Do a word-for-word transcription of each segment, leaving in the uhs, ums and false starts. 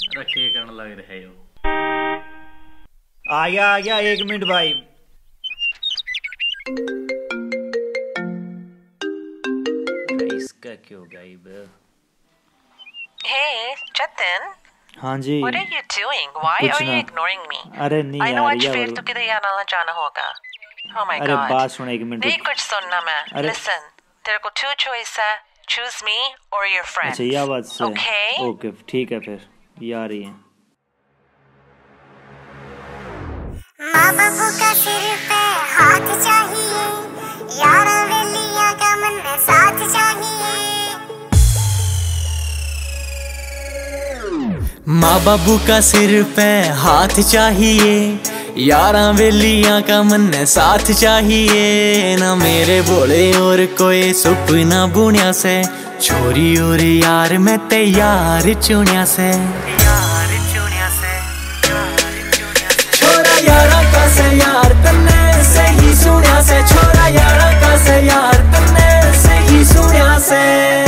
रखे करने लग रहे हो। आ गया आ गया, एक मिनट भाई। इसका क्यों गायब? Hey, Jatin. हाँ जी। What are you doing? Why कुछ are you ना। ignoring me? अरे नहीं I know यार, आज या फिर बोलो। तो किधर जाना जाना होगा। Oh my अरे God. बात सुन एक मिनट। नहीं कुछ सुनना मैं। अरे- Listen, तेरे को two choice है. Choose me or your friends. अच्छा यह बात से। Okay? ओके ठीक है, फिर ये आ रही है। माँ बापू का सिर पे हाथ चाहिए, यारा वेलिया का मन में साथ चाहिए। माँ बाबू का सिर पे हाथ चाहिए, यारा वेलियां का मन में साथ चाहिए। ना मेरे बोले और कोई सपना बुनिया से, छोरी और यार मैं तैयार चुनिया से। छोरा यारा का से यार तन्ने से ही सुनिया से, छोरा यारा का से यार तन्ने से ही सुनिया से।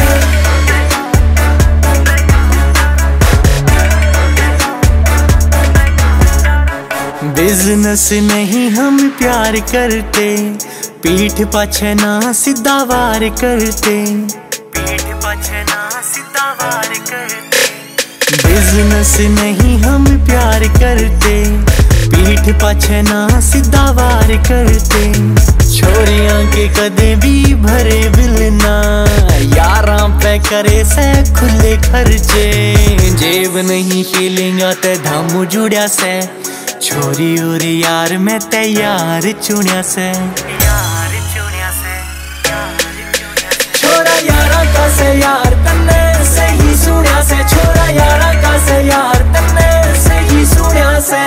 बिजनेस नहीं हम प्यार करते, पीठ पाछे ना सीधा वार करते, पीठ पाछे ना सीधा वार करते। बिजनेस नहीं हम प्यार करते, पीठ पाछे ना सीधा वार करते। छोरियां के कदे भी भरे बिल ना, यारां पे करे से खुले खर्चे। जेब नहीं फीलिंग आते धामू जुड़िया से, छोरी और यार मैं तैयार चुनिया से। यार चुनिया से, छोरा यारा का से यार तन्ने से ही सुनिया से, छोरा यारा का से यार तन्ने से ही सुनिया से।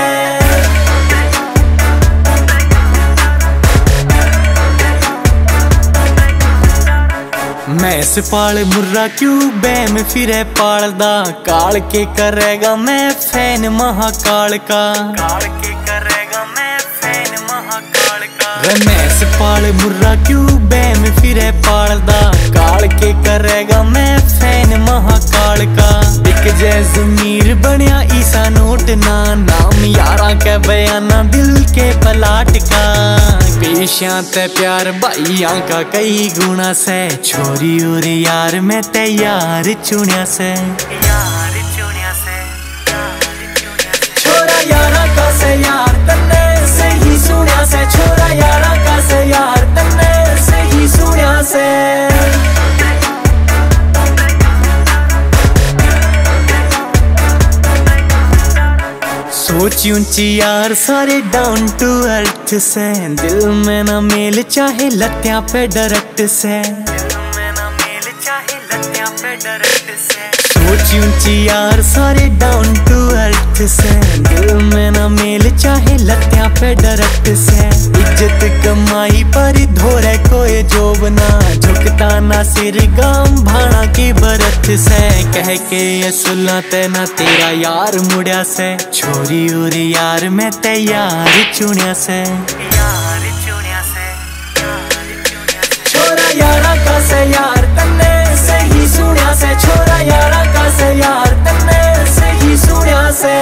मैं से पाल मुर्रा क्यों बैम फिरे पालदा, काल के करेगा मैं फैन महाकाल का, काल के करेगा मैं फैन महाकाल का। मैं से पाल मुर्रा क्यों बैम फिरे पालदा, काल के करेगा मैं फैन महाकाल का। बिक जय जमीर बनिया ईसा नोट ना, नाम यारा के बयाना दिल के पलाट का। पेशियां ते प्यार भाइयां का कई गुना से, छोरी और यार मैं तैयार चुनिया से। यार चुनिया से, छोरा यारा का से यार तन्ने से ही सुनिया से, छोरा यारा का से यार तन्ने से ही सुनिया से। सोच ऊंची यार सारे डाउन टू अर्थ से, दिल में ना मेल चाहे लत्या पे डायरेक्ट से, दिल में ना मेल चाहे लत्या पे डायरेक्ट से। सोच ऊंची यार सारे डाउन टू अर्थ से, दिल में ना मेल चाहे लत्या पे डायरेक्ट से। इज्जत कमाई पर धोरे कोई जोब ना, झुकता ना सिर गाम भाना की बरत से। कह के ये सुलाते ना तेरा यार मुड़िया से, छोरी और यार मैं तैयार चुनिया से। यार चुनिया से, छोरा यारा का से यार तन्ने से ही सुनिया से, छोरा यारा का से यार तन्ने से ही सुनिया से।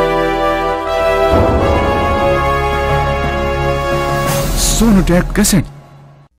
Sonotek cassette.